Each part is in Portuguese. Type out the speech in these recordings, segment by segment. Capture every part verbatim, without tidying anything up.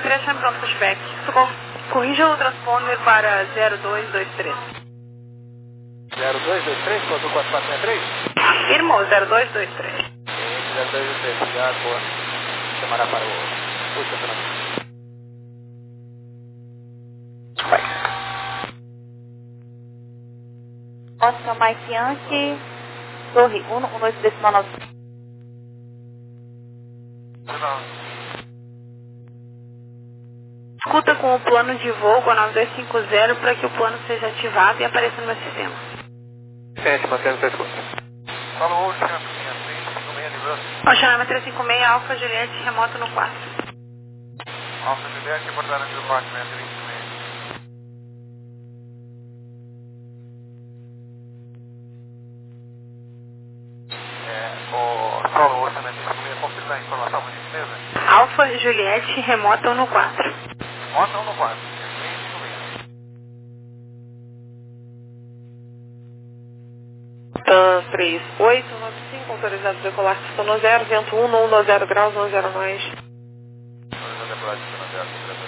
três, chame pronto, pushback. Socorro. Corrija o transponder para zero dois dois três. zero dois dois três, quatro quatro quatro seis três? Afirmo, zero dois dois três. zero dois dois três, obrigado, boa. Chamará para o puxa, Fernando. Oscar Mike Yankee, Torre um, um dois decimal nove. Escuta com o plano de voo com a nove dois cinco zero para que o plano seja ativado e apareça no meu sistema. Sete, mantendo sua escuta. Fala o Ocean, três cinco seis de Russell. Ocean três cinco seis, Alfa Juliette, remoto no quatro. Alfa Juliette, reportagem de departamento três cinco seis. É, o Paulo Ocean, três cinco seis, confirma a informação, por gentileza? Alfa Juliette, remoto no quatro. Remoto no quatro, três cinco seis. TAM três oito nove cinco, autorizado a decolar, estou no zero, vento um, não no zero graus, não zero mais. Autorizado a decolar, estou no zero,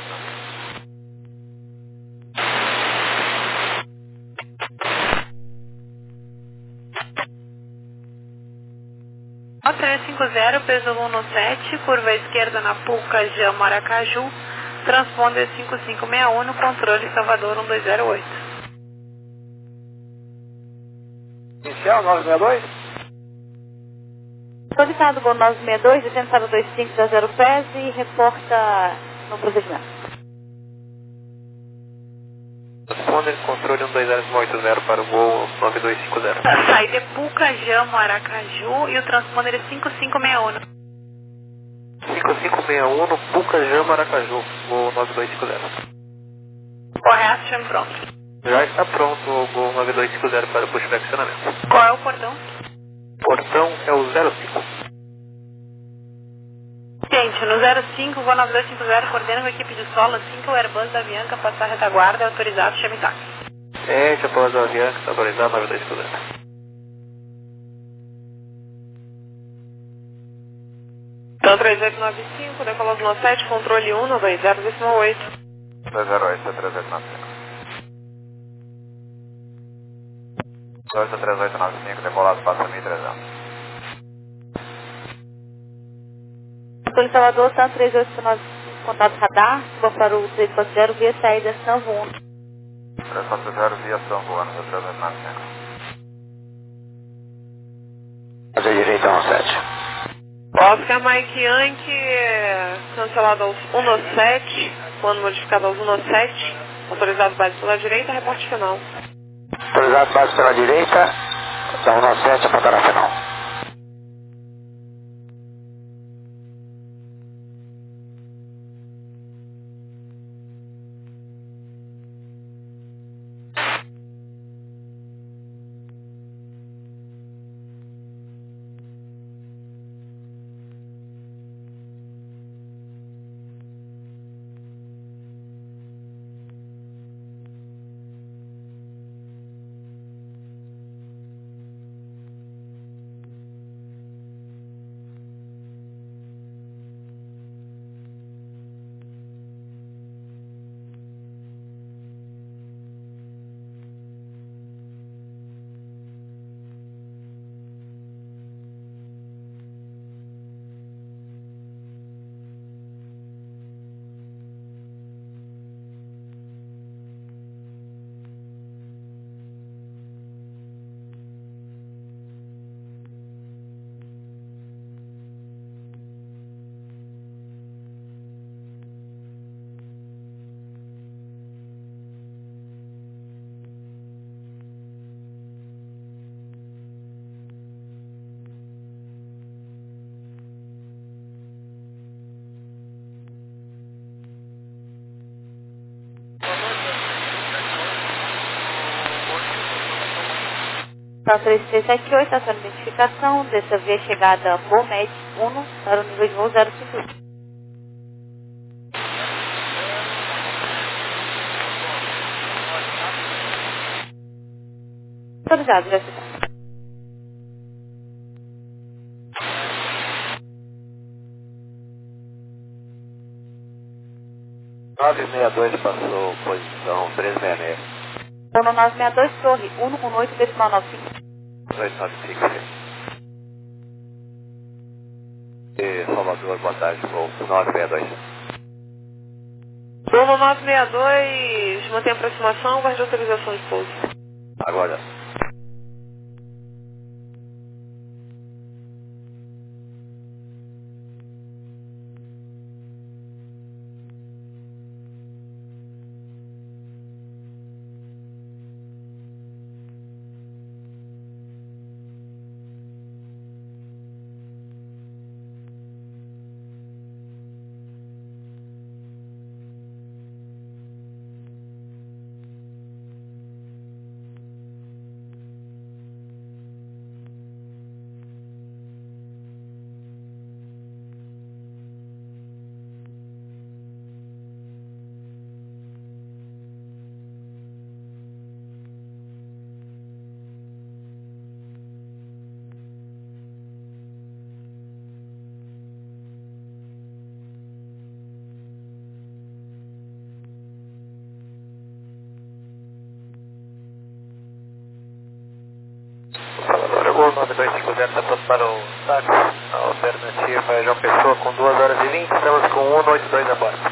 três cinco zero, peso um no sete, curva esquerda na Puca, Jam, Maracaju, transponder cinco cinco seis um no controle Salvador um dois zero oito. Inicial nove seis dois? Solicitado Gol nove seis dois, descendo para dois cinco zero zero pés e reporta no procedimento. Responder controle um dois zero oito zero para o voo nove dois cinco zero. Sai de Puca, Jam, Maracaju e o transponder é cinco cinco seis um. cinco cinco seis um no Puca Jam Maracaju, voo nove dois cinco zero. Correto, chame pronto. Já está pronto o voo nove dois cinco zero para o pushback acionamento. Qual é o portão? Portão é o zero cinco. Gente, no zero cinco, voo nove dois cinco zero, coordena com a equipe de solo assim que o Airbus da Avianca passar a retaguarda, é autorizado, chame táxi. Sete, após a Avianca, está autorizado nove dois cinco zero. Então três oito nove cinco, decolou no sete, controle um, no dois zero decimal oito. dois zero oito, três oito nove cinco. dois três oito nove cinco, decolado, passa mil e trezentos. Controle Salvador, TAM três oito nove, contato radar, suba para o três quatro zero, via saída São um. três quatro zero, via São Voando, três oito nove cinco. Fazer direito a um sete. Oscar Mike Yankee, cancelado aos um no sete, plano modificado aos um no sete, autorizado base pela direita, reporte final. Autorizado base pela direita, são um no sete, apontar a final. TAM três três sete oito, ação de identificação, dessa via chegada Bomed um para o nível de voo zero cinco oito. Autorizado, já está. nove seis dois passou posição três seis seis. Uno nove seis dois, torre, um um oito, decimal nove cinco. dois nove cinco. E Salvador, boa tarde, voo nove seis dois. Uno nove seis dois, mantém a aproximação, guarde autorização de pouso. Agora. Salvador, Gol nove dois cinco zero, está pronto para o táxi. A alternativa é João Pessoa com duas horas e vinte, estamos com um oito dois a bordo.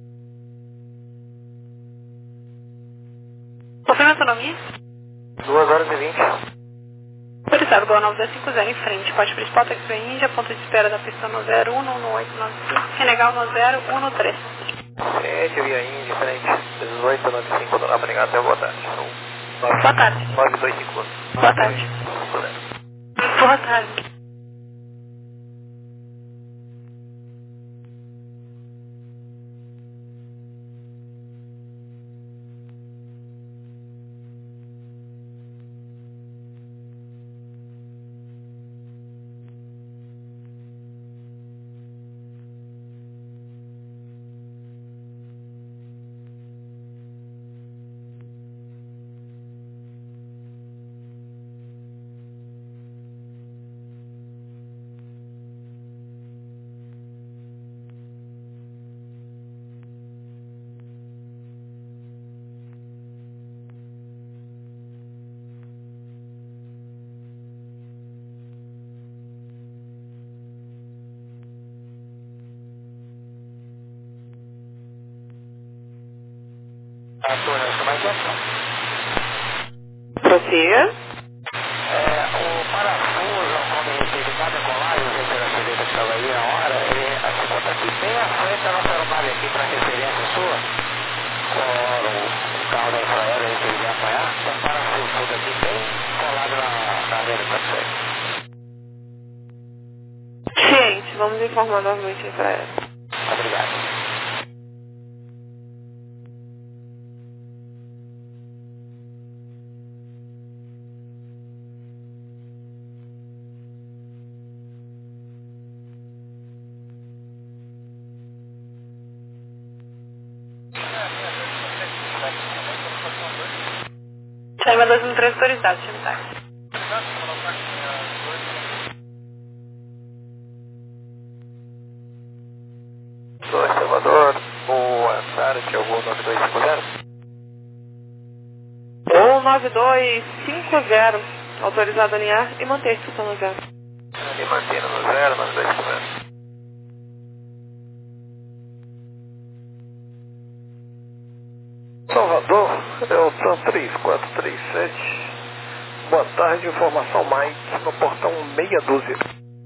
Confirma a autonomia? duas horas e vinte. Autorizado, Gol nove dois cinco zero em frente, parte principal, Taxi Índia, ponto de espera da pista no zero um um oito nove cinco, Senegal no zero um três. Frente, via Índia, frente, dezoito nove cinco, dona Brigada, até boa tarde. Boa tarde. nove dois cinco. Boa tarde. Boa tarde. Prossiga. É, o parafuso, quando ele teve cada colagem, o gente da direita que estava aí na hora, ele aponta aqui bem à frente da nossa aeronave aqui para referência sua, com o carro da infraero aí que ele vai apanhar, tem um parafuso todo aqui bem colado na, na rede para frente. Ciente, vamos informar novamente para ela. Obrigado. Saíma dois mil e três autorizado, time táxi. Sou Salvador, o Ansar, que é o Gol nove dois cinco zero. Gol nove dois cinco zero, autorizado a alinhar e manter a instrução no zero. E mantendo no zero, nove dois cinco zero. Salvador, é o TAM três quatro três sete. Boa tarde, informação Mike no portão meia dúzia.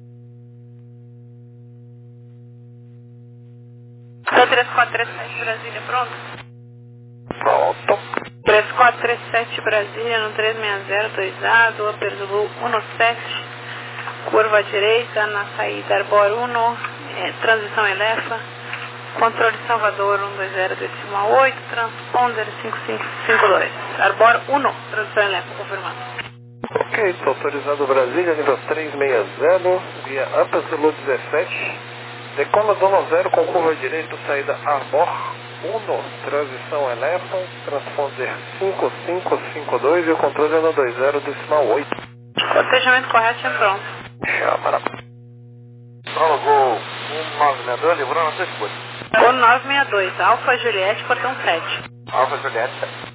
Então três quatro três sete Brasília, pronto? Pronto. três quatro três sete Brasília no três seis zero dois A, do Upper Zulu um sete, curva à direita, na saída Arbor um, é, transição Elefa, controle Salvador um dois zero decimal oito, transponder cinco cinco cinco dois, Arbor um, transição Elefa, confirmado. Ok, estou autorizado Brasília, nível três seis zero, via Upper Zulu dezessete, decola zona zero com curva direita, saída Arbor um, transição Elephant, transponder cinco cinco cinco dois e o controle é no dois zero decimal oito. Cotejamento correto é pronto. Chama. Prologou um nove seis dois, livrando a sua escolha. O nove seis dois, Alfa Juliette, portão sete. Alfa Juliette, sete.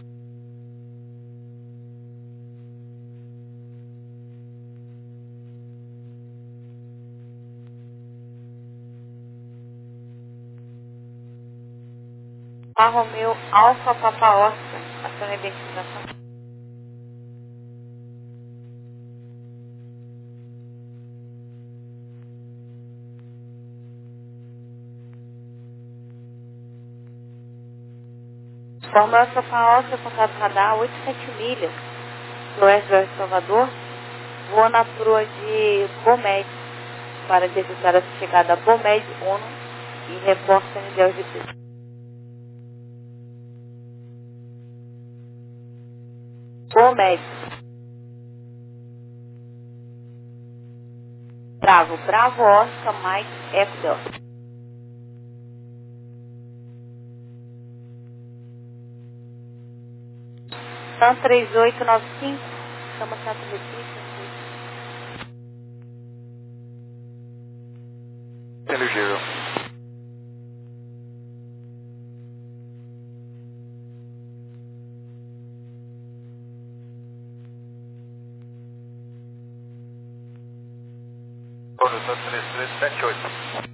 Alfa Romeo, Alfa Papa Oscar, ação de identificação. Forma Alfa Papa Oscar, contato radar, oito sete milhas, do oeste do Salvador, voa na proa de Bomed, para detectar a chegada a Bomed Uno e reporta em Deus de Deus. Bomed. Bravo, Bravo Oscar Mike F dois. São três oito nove cinco, estamos na Recife. Elegível. Condutor três três sete oito.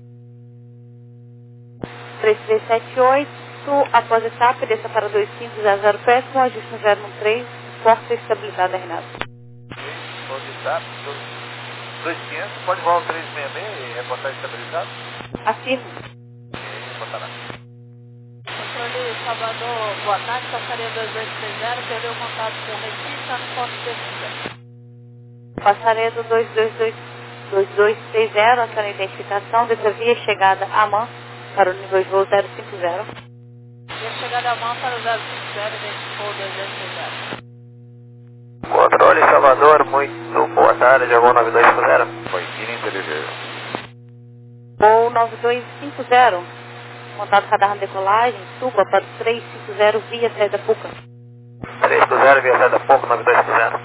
três três sete oito, após etapa, desça para dois cinco zero zero péssimo, ajuste no zero um três, força e estabilidade da Renata. Após etapa, dois quinhentos, pode voar o três seis seis e reportar estabilizado? Afirmo. E reportar lá. Controle Salvador, boa tarde, passaria dois dois três zero, perdeu contato com o Recife, está no ponto de Passaria do dois dois dois dois dois três zero, ação de identificação, dessa via chegada a mão para o nível de voo zero cinco zero. Via chegada a mão para o zero cinco zero, identificou o dois dois três zero. Controle Salvador, muito boa tarde, voo nove dois cinco zero. Foi ininteligível. Voo nove dois cinco zero, contato radar na decolagem, suba para o três cinco zero via saída Puca. três cinco zero via saída Puca, nove dois cinco zero.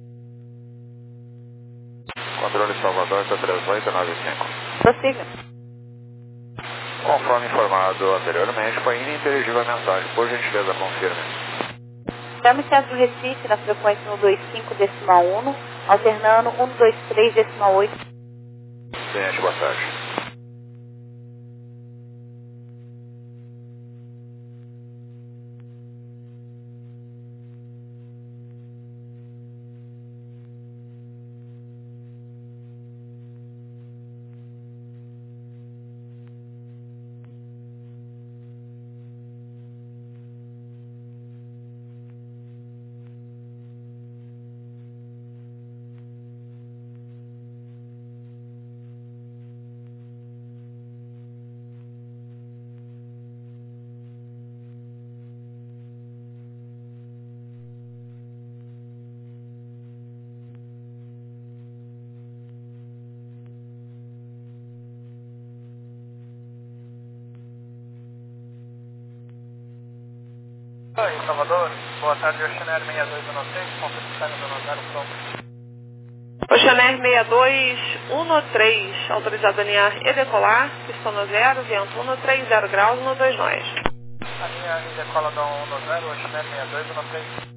Controle Salvador, três oito nove cinco. Prossiga. Conforme informado anteriormente, foi ininteligível a mensagem. Por gentileza, confirme. Chame Centro Recife na frequência um dois cinco decimal um, alternando um dois três decimal oito. Cliente, boa tarde. Oi, Salvador. Boa tarde, Oceanair seis dois um seis, confirmação do zero pronto. Oceanair seis dois um três, autorizado a alinhar e decolar, pistão no zero, vento um três zero graus, um dois nós. Alinha e decola do um zero, Oceanair seis dois um três.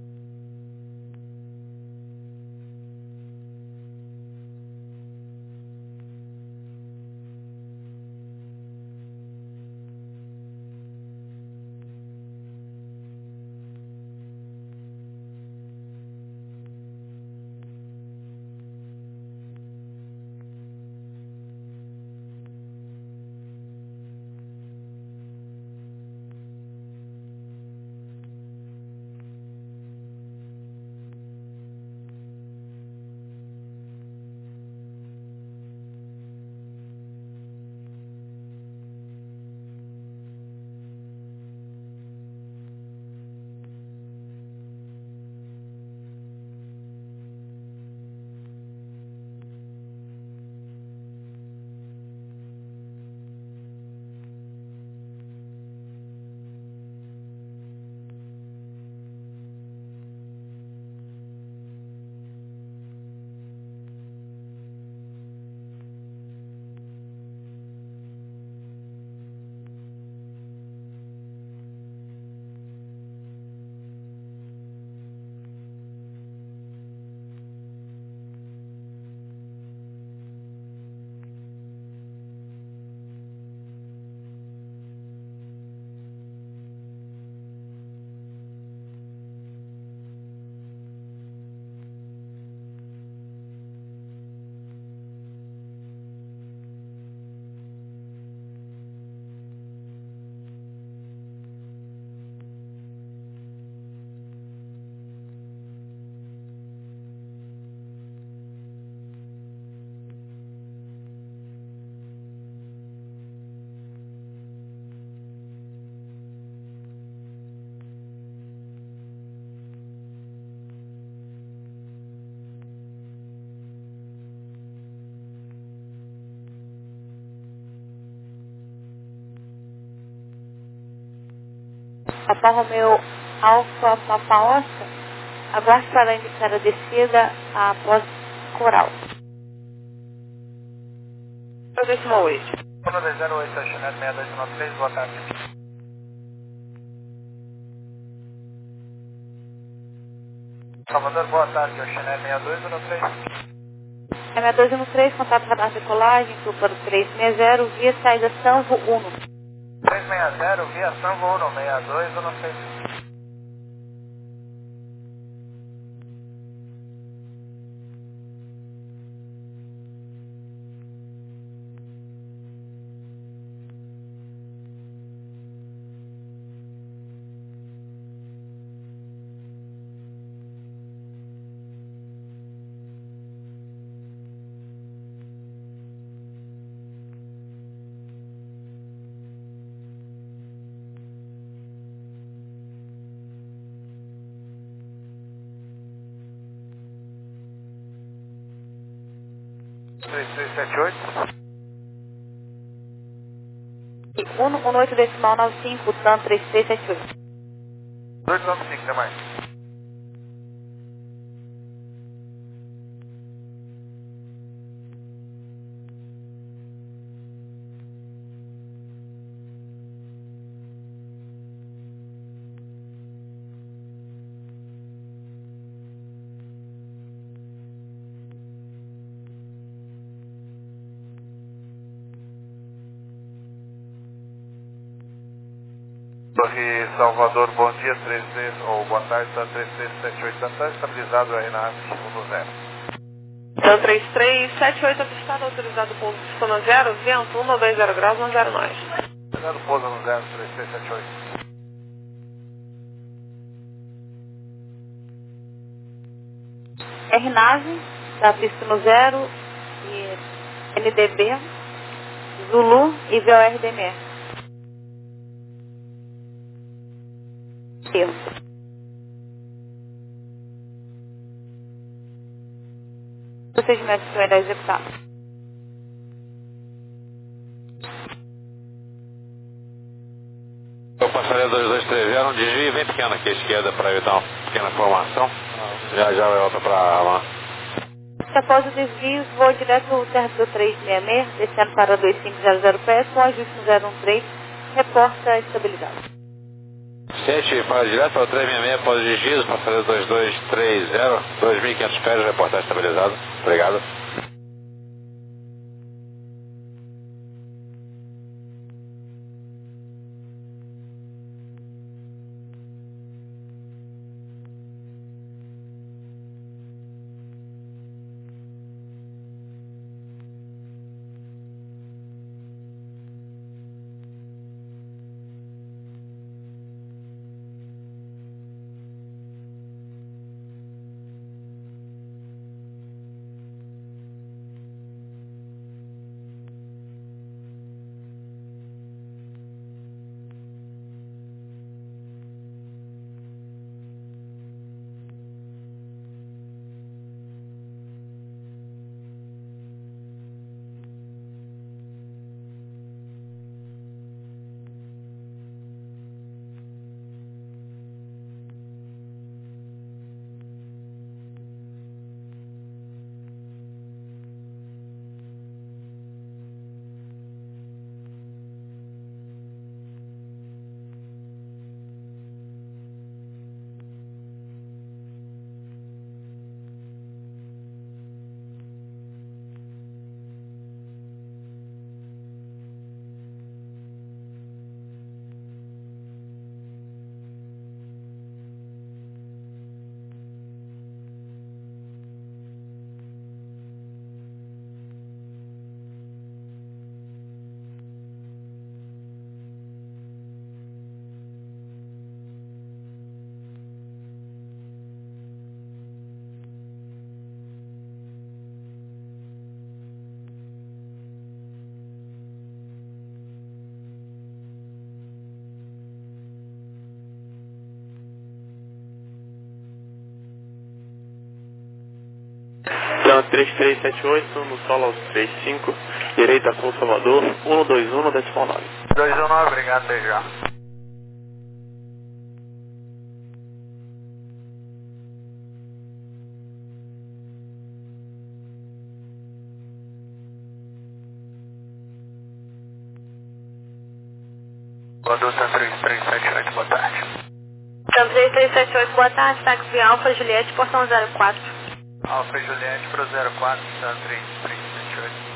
Papa Romeu Alfa Papa Oscar, aguarde para iniciar a descida após coral. Decimal oito. zero oito, Chanel seis dois um três, boa tarde. Salvador, boa tarde, Chanel seis dois um três. seis dois um três, contato radar decolagem, para três seis zero, via saída Sanvo um. três seis zero, via Sanvo um, seis dois um seis. três três sete oito. um um oito decimal nove cinco, TAM três três sete oito. dois nove cinco, até mais. Torre Salvador, bom dia, três três, ou boa tarde, tá três três sete oito, está estabilizado aí na área um zero. Então três três sete oito avistado, autorizado pouso zona zero, vento um dois zero graus, um zero nove. Chegando pouso no zero, três três sete oito. R nave, da pista no zero, e N D B, Zulu e V O R D M R. Erro. Procedimento que será executado. Eu passaria dois dois três zero, um desvio bem pequeno aqui à esquerda para evitar uma pequena formação. Já já volta para lá. Após o desvio, vou direto ao terra do três seis seis, descendo para dois cinco zero zero pés, com ajuste no zero um três, reporta estabilidade. sete, para direto ao três seis seis, após o desvio, passaria dois dois três zero, dois mil e quinhentos pés, reportar estabilizado. Obrigado. Então, três três sete oito, no solo aos três cinco, direita Sul Salvador, um dois um, decimal nove. dois um nove, obrigado, beijo. Conduta três três sete oito, boa tarde. Então, três três sete oito, boa tarde, táxi Alfa Juliette, portão zero quatro. Alfa Juliette para o zero quatro, Santa três três sete oito.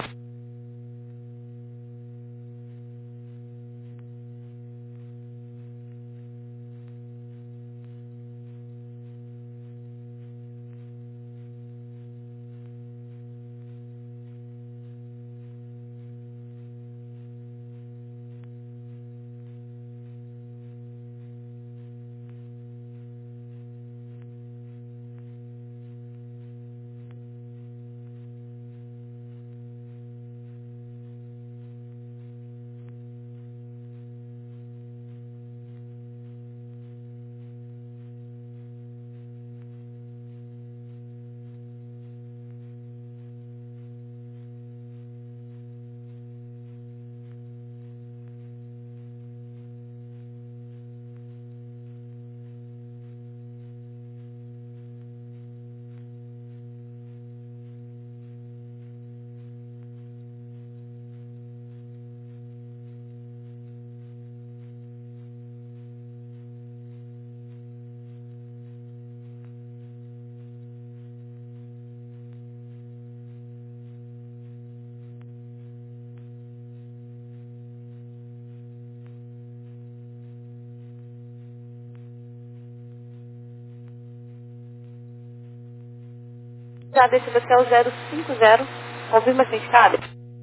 Já deixa você é o zero cinco zero, confirma a escada.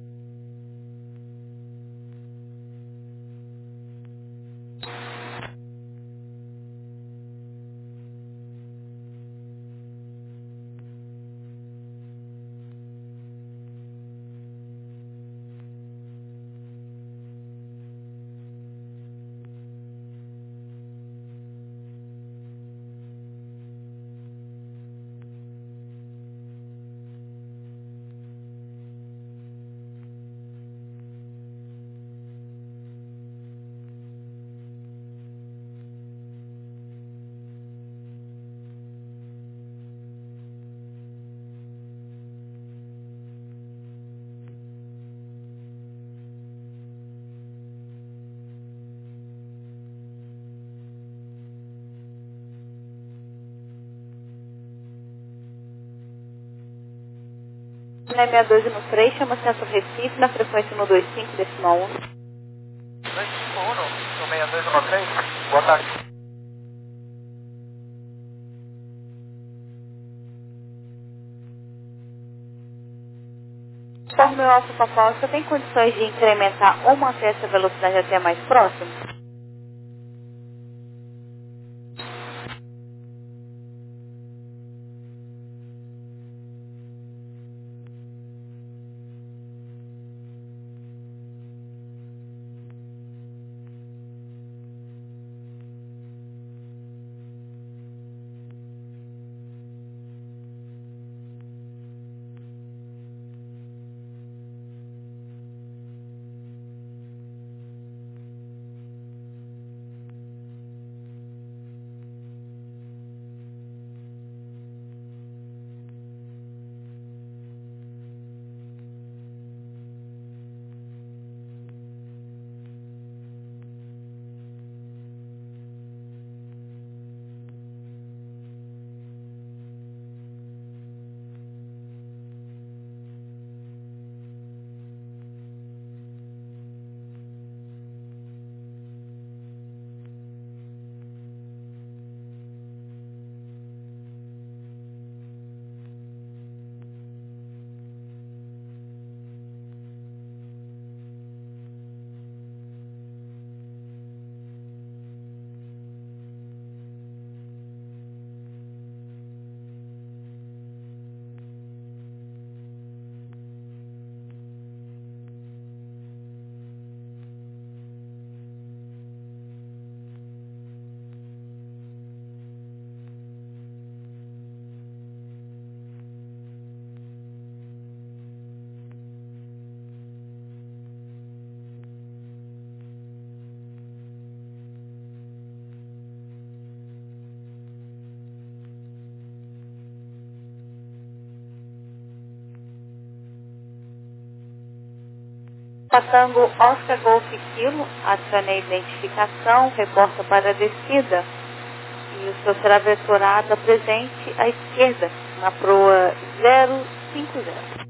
Na sessenta e dois no três, chama Centro Recife, na frequência no vinte e cinco, decimal um. dois cinco um, no sessenta e dois no três, boa tarde. Conforme o Alfa Papa, você tem condições de incrementar ou manter essa velocidade até mais próximo? Alfa Tango Oscar Golf Kilo, acione a identificação, reporta para a descida e o senhor será vetorado a presente à esquerda, na proa zero cinco zero.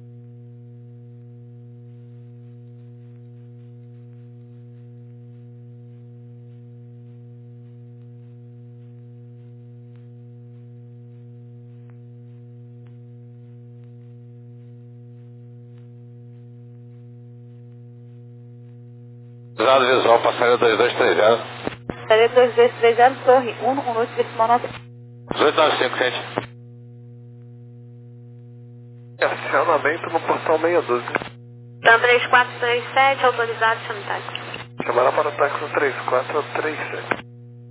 Usado visual, passaria dois dois três zero. Passaria dois dois três zero, torre um, um oito decimal nove. dezoito nove cinco, gente. Acionamento no portão meia dúzia. Então três quatro três sete, autorizado, sanitário. Chamará para o táxi três quatro três sete.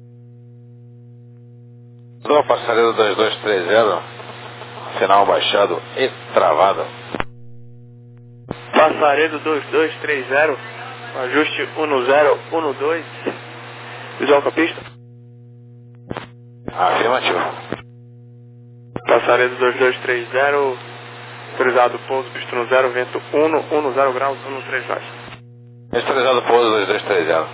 Usou, passaria dois dois três zero. Sinal baixado e travado. Passaredo dois dois três zero, ajuste um zero um dois, visual com a pista. Afirmativo. Passaredo dois dois três zero, autorizado pouso, pista no zero, vento um, zero graus, um três baixo. Autorizado pouso dois dois três zero.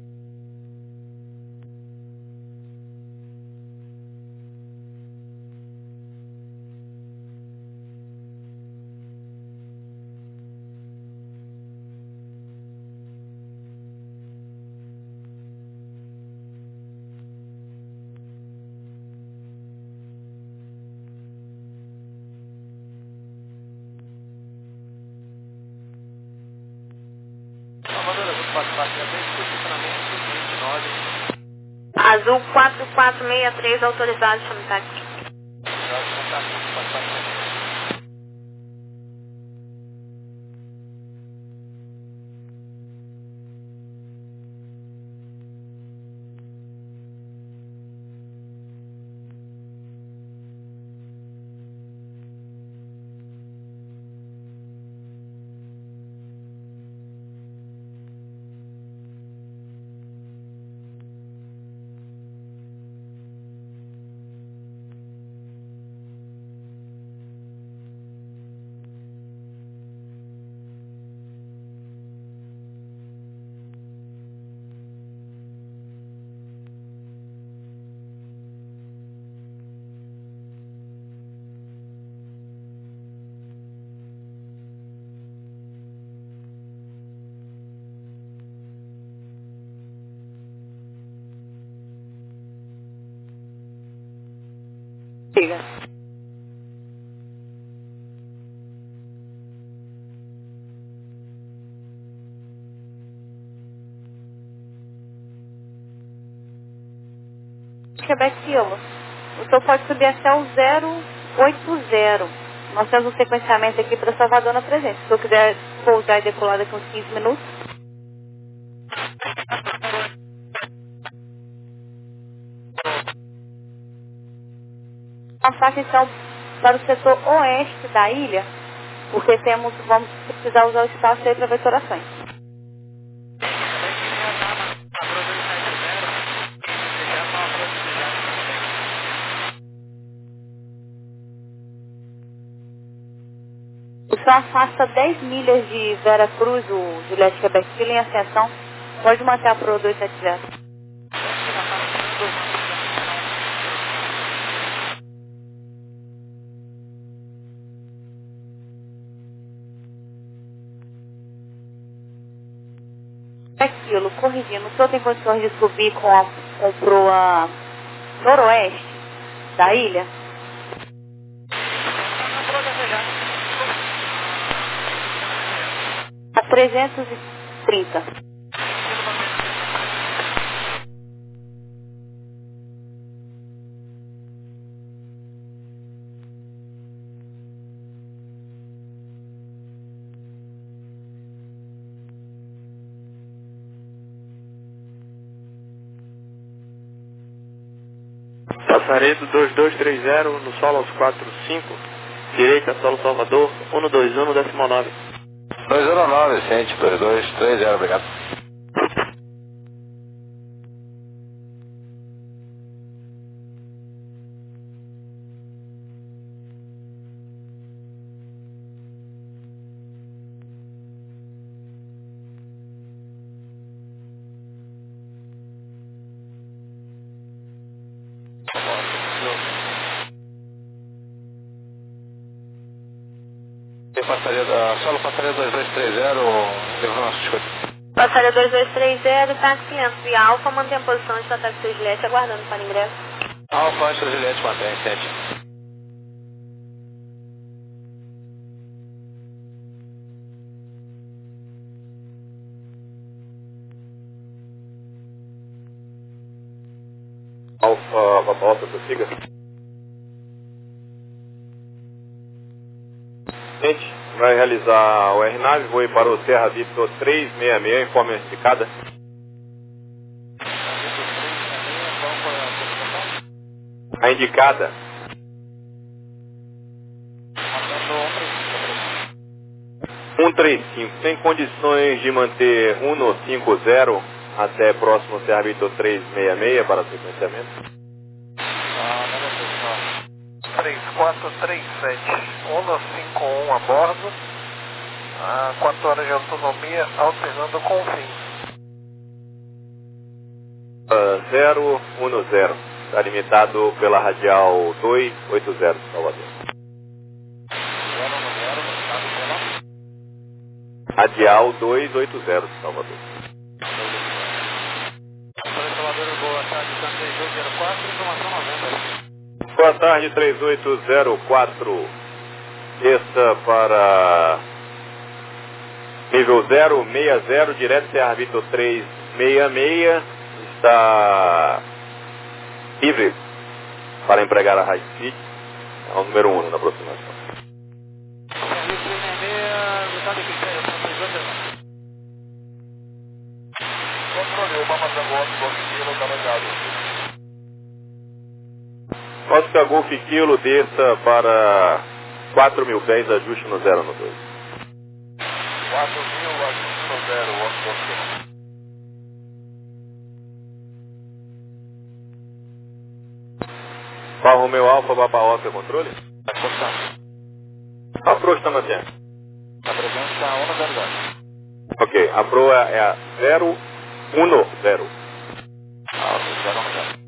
Azul quatro quatro seis três, autorizado, sanitário. Siga. Quebec Kilo. O senhor pode subir até o zero oito zero. Nós temos um sequenciamento aqui para Salvador na presente. Se o senhor quiser pousar e decolar daqui uns quinze minutos. A faixa então para o setor oeste da ilha, porque temos, vamos precisar usar o espaço aí para vetorações. O senhor afasta dez milhas de Vera Cruz, o Juliette Quebec Kilo, em ascensão. Pode manter a proa dois sete zero. Aquilo, corrigindo, o senhor tem condições de subir com a, com proa noroeste da ilha? A trezentos e trinta. Passaredo dois dois três zero, no solo aos quatro cinco, direita, solo Salvador, um dois um, decimal nove. dois zero nove, gente, dois dois três zero, obrigado. passaria, uh, solo passaria dois dois três zero, levou nosso escuta. Passaria dois dois três zero, táxi quinhentos e Alfa, mantém a posição de táxi Juliette, aguardando para ingresso. Alfa, Oscar Juliette, mantém, sete. Alfa, Papa Alfa, prossiga. Gente, vai realizar o R nove, vou ir para o Serra Vitor trezentos e sessenta e seis, informe indicada. A indicada. cento e trinta e cinco, tem condições de manter cento e cinquenta até próximo Serra Vitor trezentos e sessenta e seis para sequenciamento? três quatro três sete, cento e cinquenta e um a bordo, a quatro horas de autonomia, alternando com o fim. Uh, zero um zero, está limitado pela radial duzentos e oitenta, Salvador. Radial duzentos e oitenta, Salvador. Salvador, boa tarde, três oito zero quatro, informação noventa. Boa tarde, três oito zero quatro, desça para nível zero seis zero, direto Serra Vitor trezentos e sessenta e seis, está livre para empregar a High Speed, é o número um na aproximação. Serviço trezentos e sessenta e seis, metade que seja, controle, Obama Zangote, Golf Kilo, tá ligado. Oscar Golf Kilo, desça para quatro mil pés, ajuste no zero no dois. quatro mil, ajuste no zero, Oscar Kilo. Qual Romeo Alfa, Papa Oscar, controle? A Pro está mantendo. A presença está um zero zero. Ok, a Pro é a zero um zero. Ah, zero um zero.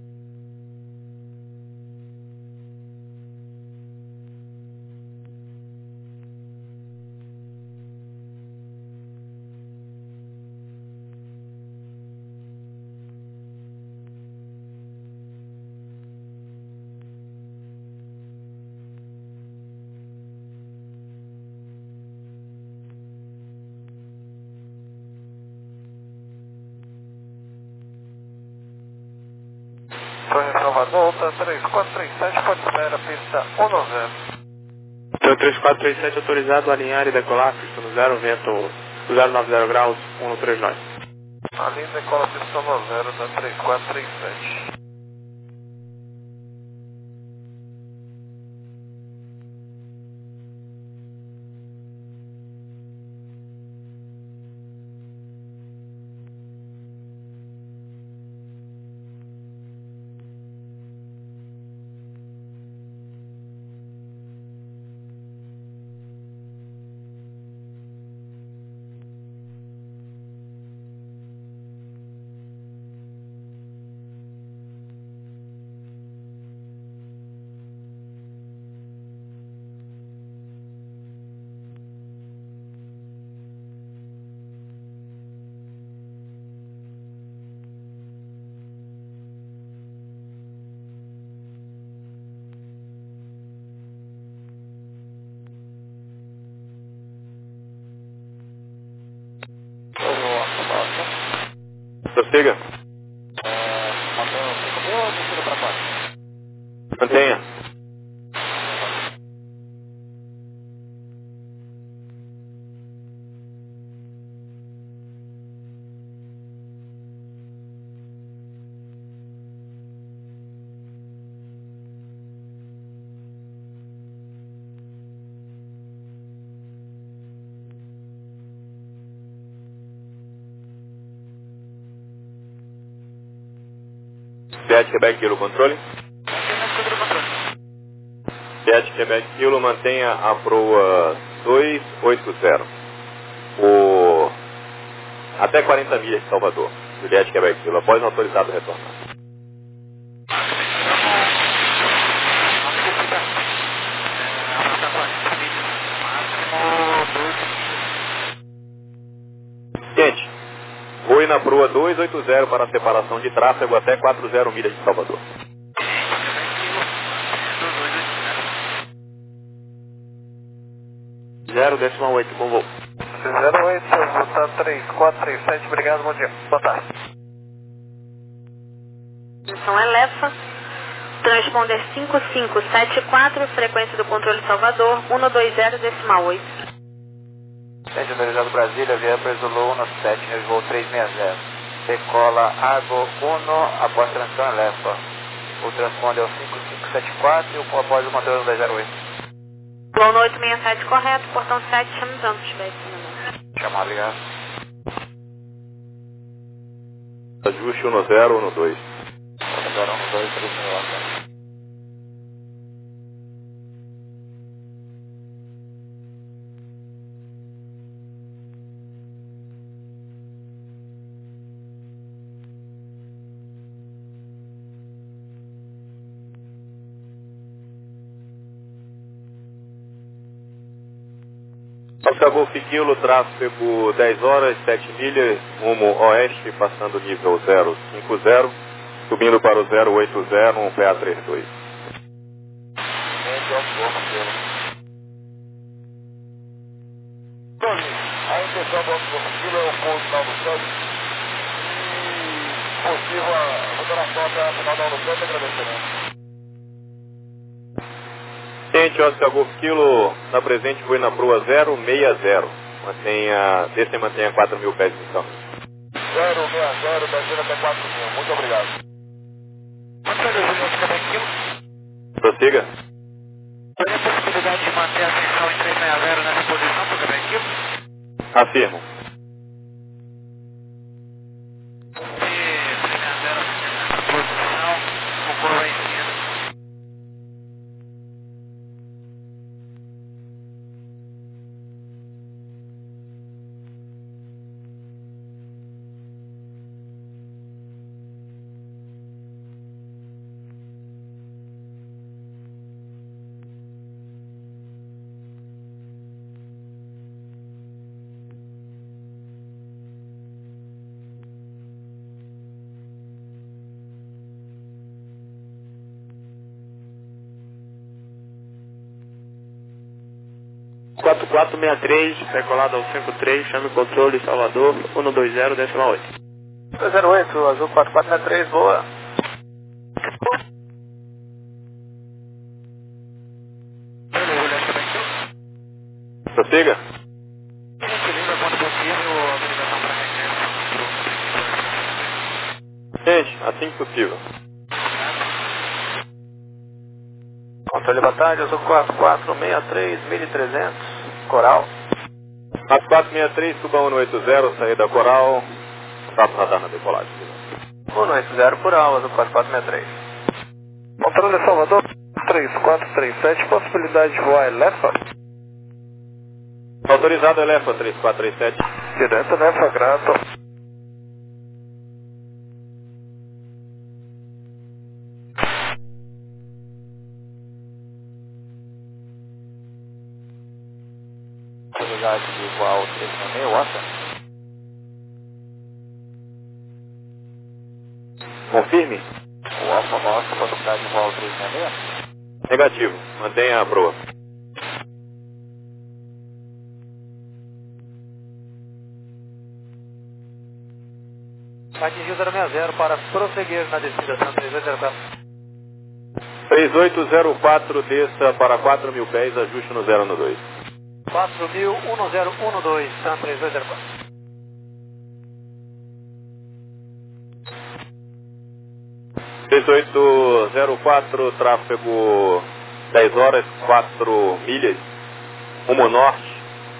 Torre Salvador, Alta três quatro três sete, pode espera, pista um zero. Então três quatro três sete autorizado a alinhar e decolar, pista no zero, vento zero nove zero graus, um três nove. Ali decola pista um zero da três quatro três sete. Prossiga. Mantendo cinco mil ou descida para baixo? Mantenha. Fiat Quebec Kilo, controle. Fiat Quebec Kilo, mantenha a proa duzentos e oitenta. O... Até quarenta milhas de Salvador. Fiat Quebec Kilo, após autorizado retornar. Máximo na proa duzentos e oitenta para separação de tráfego até quarenta milhas de Salvador. zero decimal oito, bom voo. zero oito, tá três quatro três sete, obrigado, bom dia. Boa tarde. Transmissão Elefa, transponder cinco cinco sete quatro, frequência do controle Salvador, cento e vinte decimal oito. Centro autorizado Brasília, via Zulu sete, no voo trezentos e sessenta. Decola Argo um, após transição Elefa. O transponder é o cinco cinco sete quatro e o após o motor é o zero oito. Plano oito seis sete correto, portão sete, chama os amplos, tiver aqui. Chamado, ligado. Ajuste um zero um dois. zero um dois, três mil. Oscar Golf Kilo, tráfego dez horas, sete milhas, rumo oeste, passando nível zero cinco zero, subindo para o zero oito zero, um P A trinta e dois. A intenção do combustível é o ponto final do centro e possível a fotografia até a final do centro, agradecendo. Ciente, Oscar Golf Kilo, na presente foi na proa zero seis zero. Mantenha, desça e mantenha quatro mil pés de missão. zero seis zero, Brasília até quatro mil, muito obrigado. Prossiga. Tem a possibilidade de manter a ascensão em trezentos e sessenta nessa posição, por Quebec Kilo? Afirmo. E trezentos e sessenta nessa posição, o curva em cima. quatro quatro seis três, decolado ao cinco três, chame o controle Salvador, cento e vinte decimal oito. zero oito, azul quatro quatro seis três, boa. Prossiga. Quando possível, autorização para regressa. Ciente, assim que possível. Controle Batalha, azul quatro quatro seis três, mil e trezentos, Coral. quatro quatro seis três, suba cento e oitenta, saída Coral, contato radar na decolagem. cento e oitenta, Coral, azul quatro quatro seis três. Controle Salvador, três quatro três sete, possibilidade de voar Elefa. Autorizado Elefa três quatro três sete. Direto Elefa, grato. Possibilidade de igual três seis seis, Watson. Confirme. O Alfa Mostra, possibilidade de igual três seis seis. Negativo. Mantenha a proa. Atingiu zero seis zero para prosseguir na descida três oito zero quatro. três oito zero quatro, desça para quatro mil pés, ajuste no zero um dois. quatro mil, um zero um dois, TAM três oito zero quatro. três oito zero quatro, tráfego dez horas, quatro milhas, rumo norte,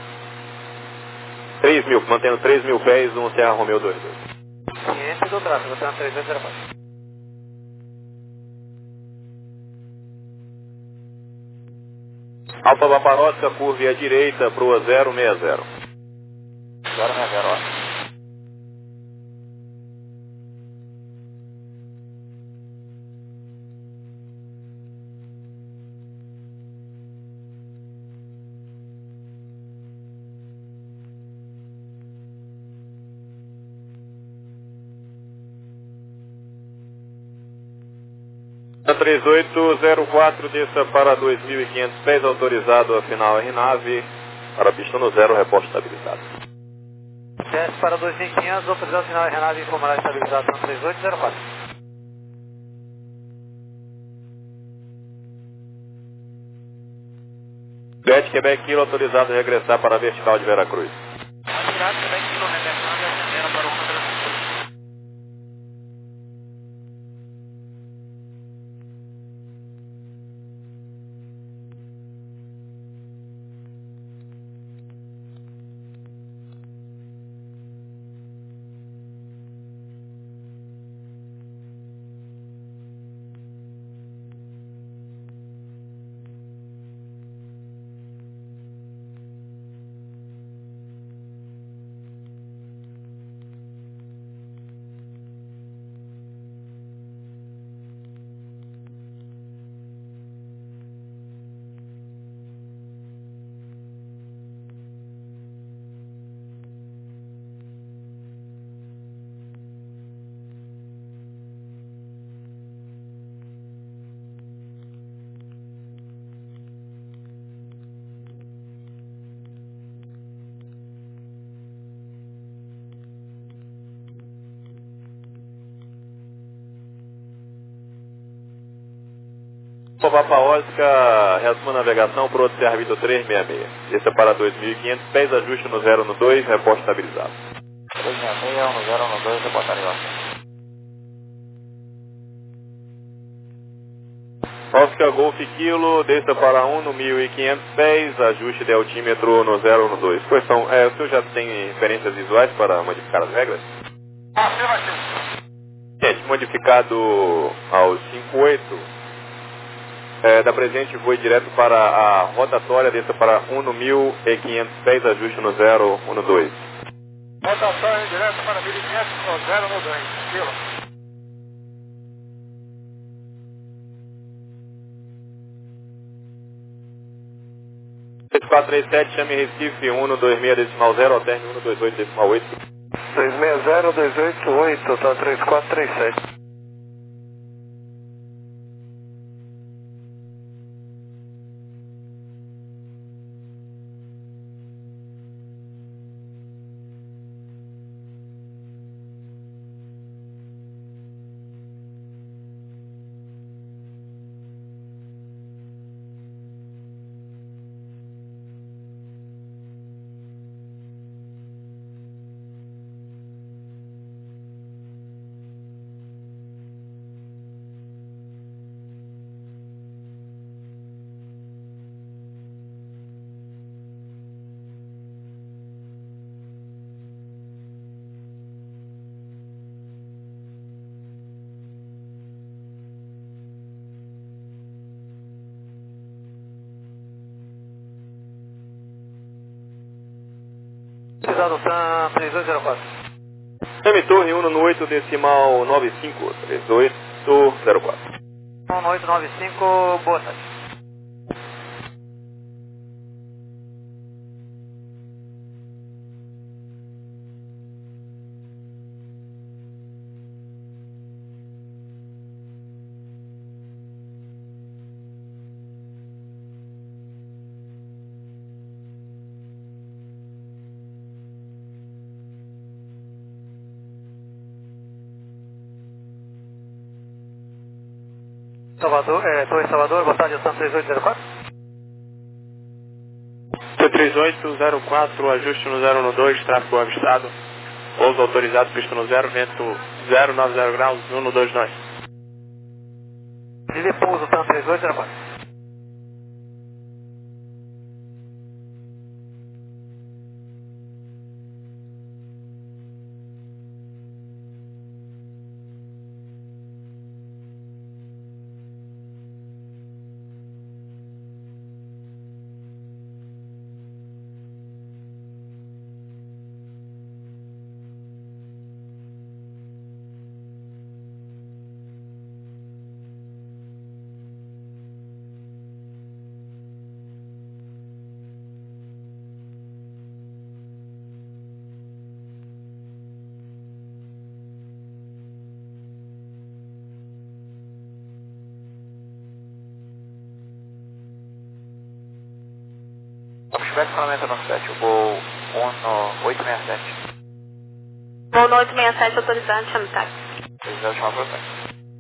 três mil, mantendo três mil pés, um Serra Romeo dois dois. Ciente do tráfego, TAM três oito zero quatro. Alfa Babarosca, curva à direita, proa zero seis zero. zero seis zero, ó. três oito zero quatro, desça para dois mil e quinhentos pés, autorizado a final R nave, para pista no zero, reporte estabilizado. Desce para dois mil e quinhentos, autorizado a final R nave, informará estabilização três oito zero quatro. Jet Quebec Kilo, autorizado a regressar para a vertical de Veracruz. Atirado, Quebec Kilo, regressando e ascendendo para o um três. Papa Oscar, reassuma a navegação para o outro Servito três seis seis. Desça para dois mil e quinhentos pés, ajuste no zero no dois, reporte estabilizado. três seis seis, um no zero no dois, reportar em Oscar Golf Kilo, desça para um no mil e quinhentos pés, ajuste de altímetro no zero no dois. Pois são, é, o senhor já tem referências visuais para modificar as regras? Ah, sim, vai ser. Gente, modificado aos cinco oito. É, da presente voe direto para a rotatória, desça para um no mil e quinhentos pés, ajuste no zero, um no dois. Rotatória direto para mil e quinhentos, no zero no dois, Kilo. três quatro três sete, chame Recife, um no dois seis decimal zero, alterne um no dois oito decimal oito. dois seis zero, dois oito oito, tá três quatro três sete. Cidade do Tan três oito zero quatro. Chame Torre um no oito decimal noventa e cinco, três oito zero quatro. um no oito nove cinco, boa tarde. Salvador, é, Torre Salvador, boa tarde, Tan três oito zero quatro. T três oito zero quatro, ajuste no zero no dois, tráfego avistado. Pouso autorizado, pista no zero, vento zero nove zero graus, um no dois nove. De pouso, Tan três oito zero quatro. pushback noventa no sete, o voo oito seis sete. Voo no oito seis sete autorizado, chame táxi. três zero chamar para táxi.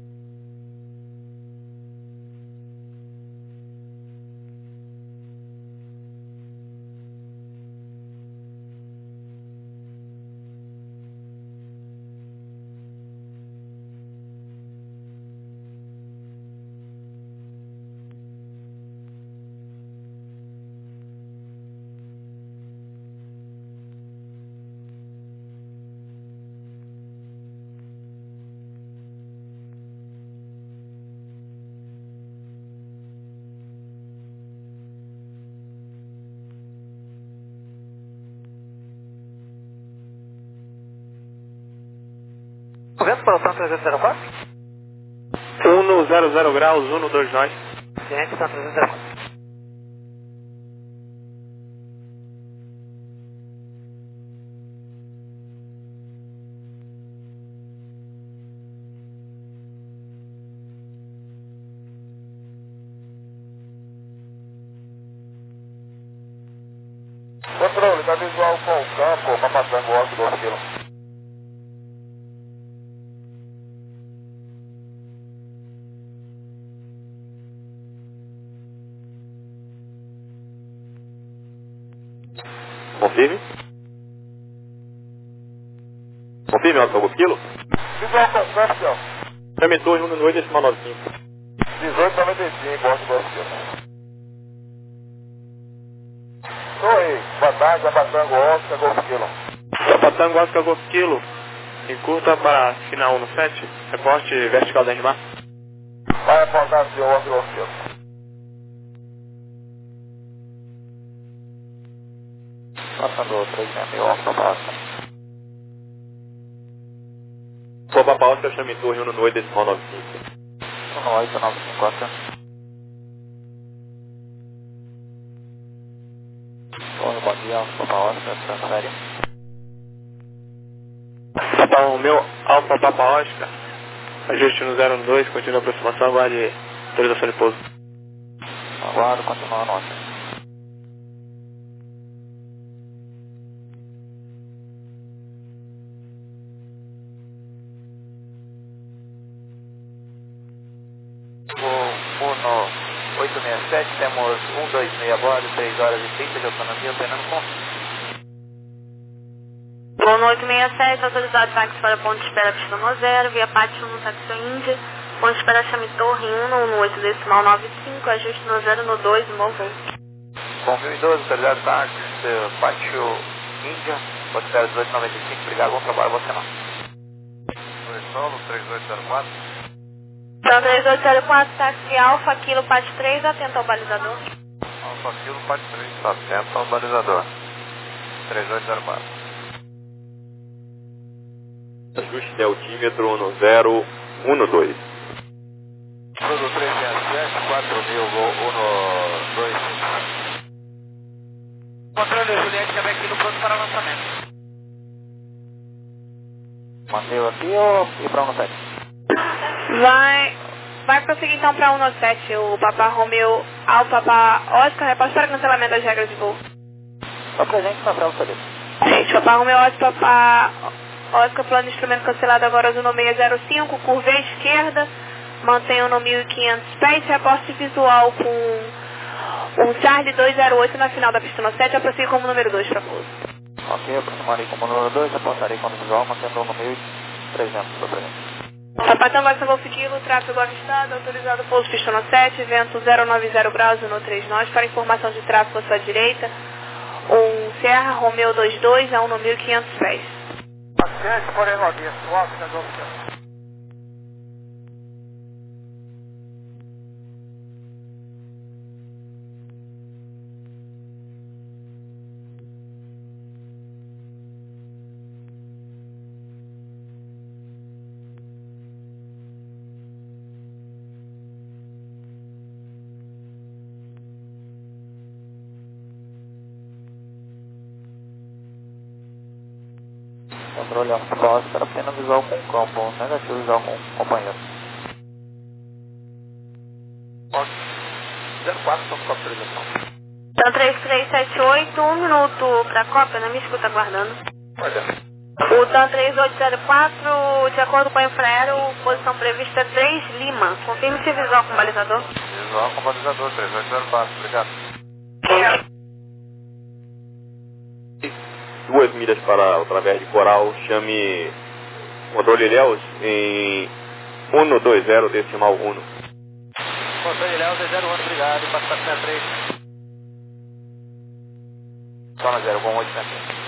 Vento para o São trezentos e quatro? um zero zero graus, um dois nós. Ciente, São trezentos e quatro. Controle, está visual com o campo, Papatango, Oscar, doze quilômetros. Confirme. Confirme, Alto Augusto Kilo. Visual com o campo, senhor. Chame torre um no oito decimal nove cinco. dezoito noventa e cinco, Oscar, doze quilômetros. Torre, Papatango, Papatango, Oscar, Golf Kilo. Papatango, Oscar, Golf Kilo. Encurta para final um no sete. Reporte vertical dez mar. Vai apontar, senhor, Oscar, Golf Kilo. Passando três seis seis, Oscar, passa. Sou Papa Oscar, chame torre um no oito decimal nove cinco. um oito nove cinco, Oscar. Bom dia, Papa Oscar, transfere. Papa Romeu, Alfa Papa Oscar. Ajuste no zero dois, continua a aproximação, aguarde autorização de pouso. Aguardo, continua a nota. oito seis sete, temos um dois seis a bordo, três horas e trinta de autonomia, operando com. Voo no oito seis sete, autorizado táxi para ponto de espera pista no zero, via Pátio no táxi Índia, ponto de espera chame torre um no oito decimal nove cinco, ajuste no zero no dois, mover. Com mil e doze, autorizado táxi, Pátio Índia, ponto de espera dezoito noventa e cinco, obrigado, bom trabalho, você não. Oi, solo, três oito zero quatro. Então, três oito zero quatro, táxi Alfa, Kilo, Pátio três, atento ao balizador. Alfa, Kilo, Pátio três, atento ao balizador. três oito zero quatro. Ajuste de altímetro um zero um dois. Tudo três seis sete, quatro mil, um dois. Controle Juliette, Quebec, Kilo, pronto para lançamento. Manteve aqui ou ir para um sete? Vai, vai prosseguir então para um sete, o Papa Romeu ao Papa Oscar, reposta para cancelamento das regras de voo. Só presente na frente dele. Gente, Papa Romeu Oscar, Papa Oscar, plano de instrumento cancelado agora do no seis zero cinco, curva à esquerda, mantenha no mil e quinhentos pés, reporte visual com um Charlie dois zero oito na final da pista no sete, eu prossigo como número dois para pouso. Ok, aproximarei como número dois, reportarei como visual, mantendo no mil e trezentos para presente. Papatão Oscar Golf Kilo, tráfego avistado, autorizado pouso pista no sete, vento zero nove zero graus no três nós, para informação de tráfego à sua direita, um Serra Romeu dois dois a um no mil e quinhentos pés. Paciente, porém, Rodinha, Oscar Golf Kilo. Controle Oscar, apenas visual com campo, negativo visual com companheiro. zero quatro, estamos com a autorização. Então três três sete oito, um minuto para a cópia, não me escuta aguardando. O TAM três oito zero quatro, de acordo com a Infraero, posição prevista é três Lima. Confirme se visual com balizador. Visual com balizador, três oito zero quatro, obrigado. Duas milhas para através de Coral, chame controle Ilhéus em um dois zero decimal um. Controle Ilhéus é zero um, obrigado, passa para cento e três. Só na zero um oito sete.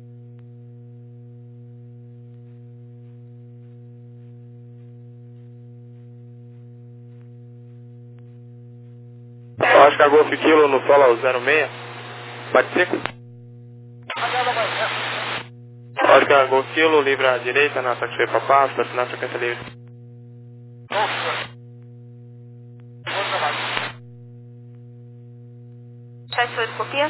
Oscar Golf Kilo no solo zero seis. Bate cinco. Oscar Golf Kilo, livre à direita, na taxi papá, para assinar a frequência livre. sete oito, copia.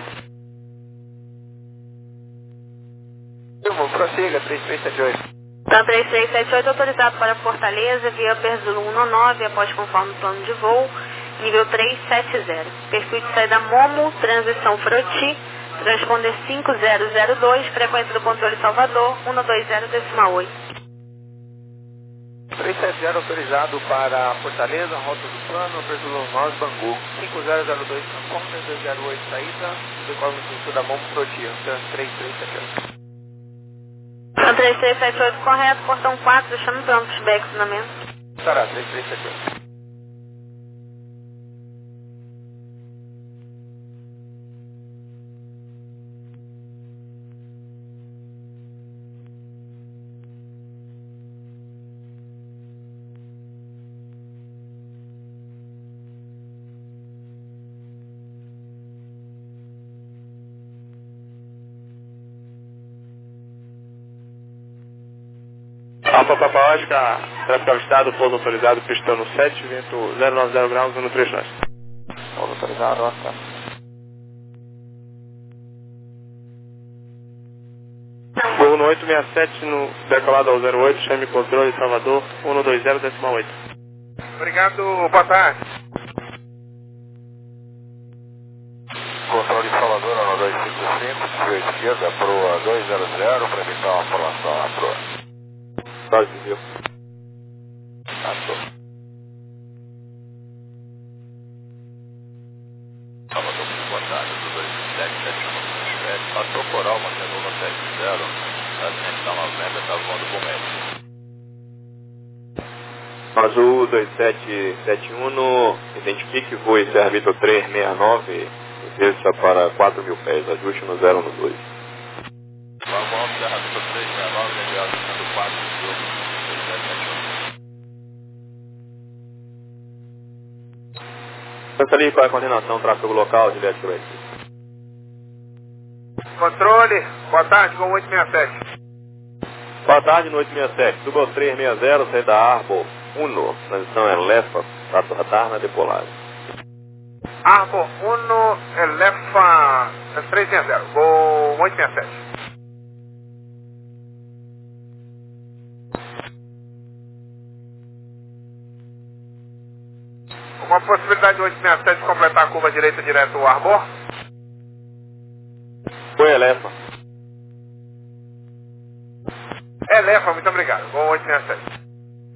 Silvio, prossiga, três três sete oito. Então três três sete oito, autorizado para Fortaleza, via Perzolo um nove, após conforme o plano de voo, nível três sete zero. Perfil de saída Momo, transição Froti, transponder cinco zero zero dois, frequência do controle Salvador, um dois zero decimal oito. três sete zero autorizado para Fortaleza, rota do plano, Perzolo nove, Bangu, cinco zero zero dois, Transponder, três dois zero oito, saída, decola no sul da Momo Froti, três três sete oito. Então três três sete oito, correto, portão quatro, deixando pronto os backs na mesa. Estará, três três sete oito. Alfa Papa Oscar, tráfego avistado, pouso autorizado, pistão no sete, vento zero nove zero graus, no três nós. Pouso autorizado, Oscar. Voo no oito seis sete, no decolado ao zero oito, chame controle Salvador, um dois zero decimal oito. Obrigado, boa tarde. Controle Salvador, um dois cinco cinco, desvio à esquerda, proa dois zero zero, para evitar uma formação na proa. Quase desvio. Passou. Salvador, boa tarde, do dois sete sete um, passou Coral, mantendo um sete zero, atenção noventa, está voando com médio. Azul dois sete sete um, identifique, voe Serra Vitor três seis nove, desça para quatro mil pés, ajuste no zero um dois. Vamos ao Serra Vitor três seis nove, enviado do quatro mil, dois sete sete um. Pensa ali para a coordenação, tráfego local de Leste Oeste. Controle, boa tarde, com oito seis sete. Boa tarde, no oito seis sete, suba ao três seis zero, saída Arbor um, transição é Lefa, status radar na decolagem. Arbor um, Elefa três seis zero, voo oito seis sete. Uma possibilidade de oito seis sete completar a curva direita direto ao Arbor? Foi Elefa. Elefa, muito obrigado. Voo oito seis sete.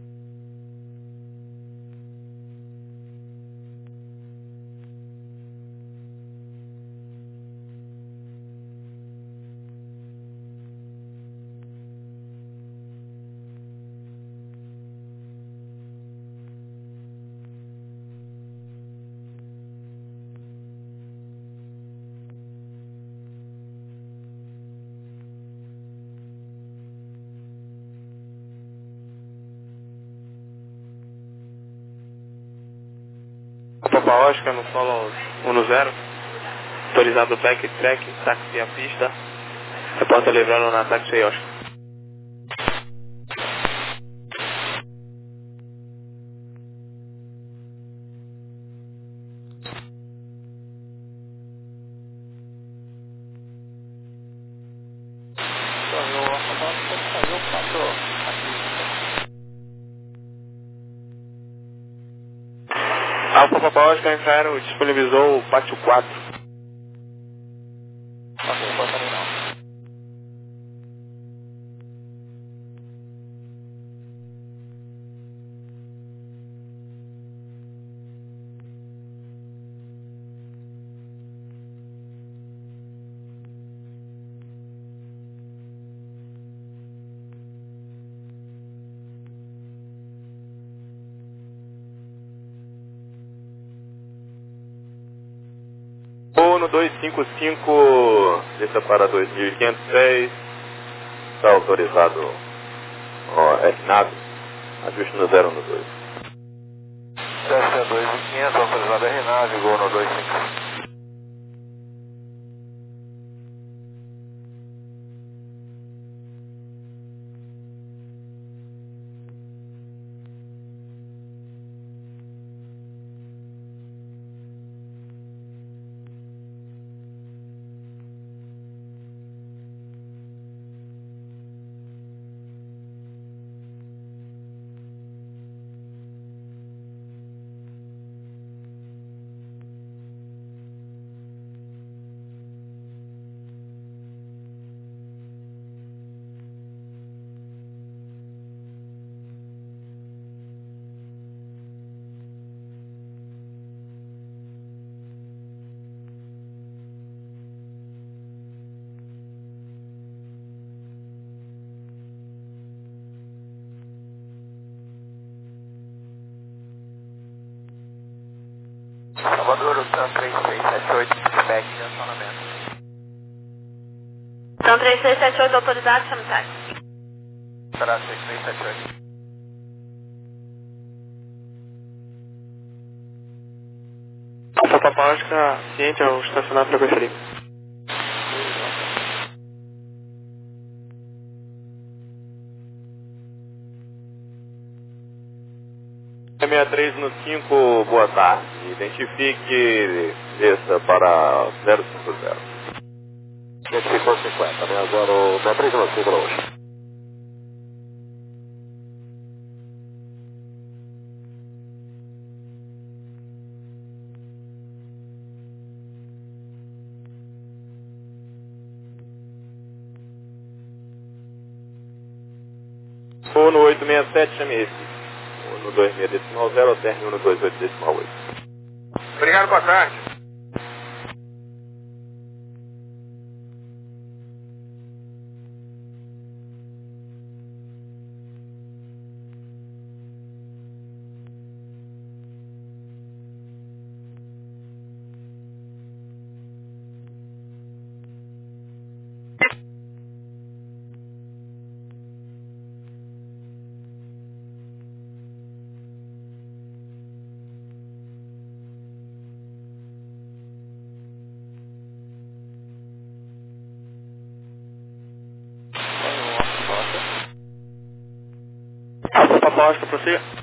Papa Oscar no solo um zero, autorizado back track, táxi à pista, reporta livrando na táxi Oscar. Alfa Papa Oscar, Infraero disponibilizou o pátio quatro. um dois cinco cinco, lista para dois mil e quinhentos pés, está autorizado, ó, R N A V, ajuste no zero um dois. C S dois mil e quinhentos, autorizado R N A V, gol no dois cinco cinco. Salvador, o TAM três seis sete oito, feedback de acionamento. Então três seis sete oito autorizado, chame táxi. Será três seis sete oito. Alfa Papa Oscar, ciente ao estacionar a frequência livre. seis três no cinco, boa tarde. Identifique, desça para zero cinco zero. Identificou cinquenta, né? zero três no cinco hoje. Ou no oito seis sete, chame esse. Ou no dois seis decimal zero, término no dois oito decimal oito. Obrigado, boa tarde. Alfa Papa Oscar, prossiga.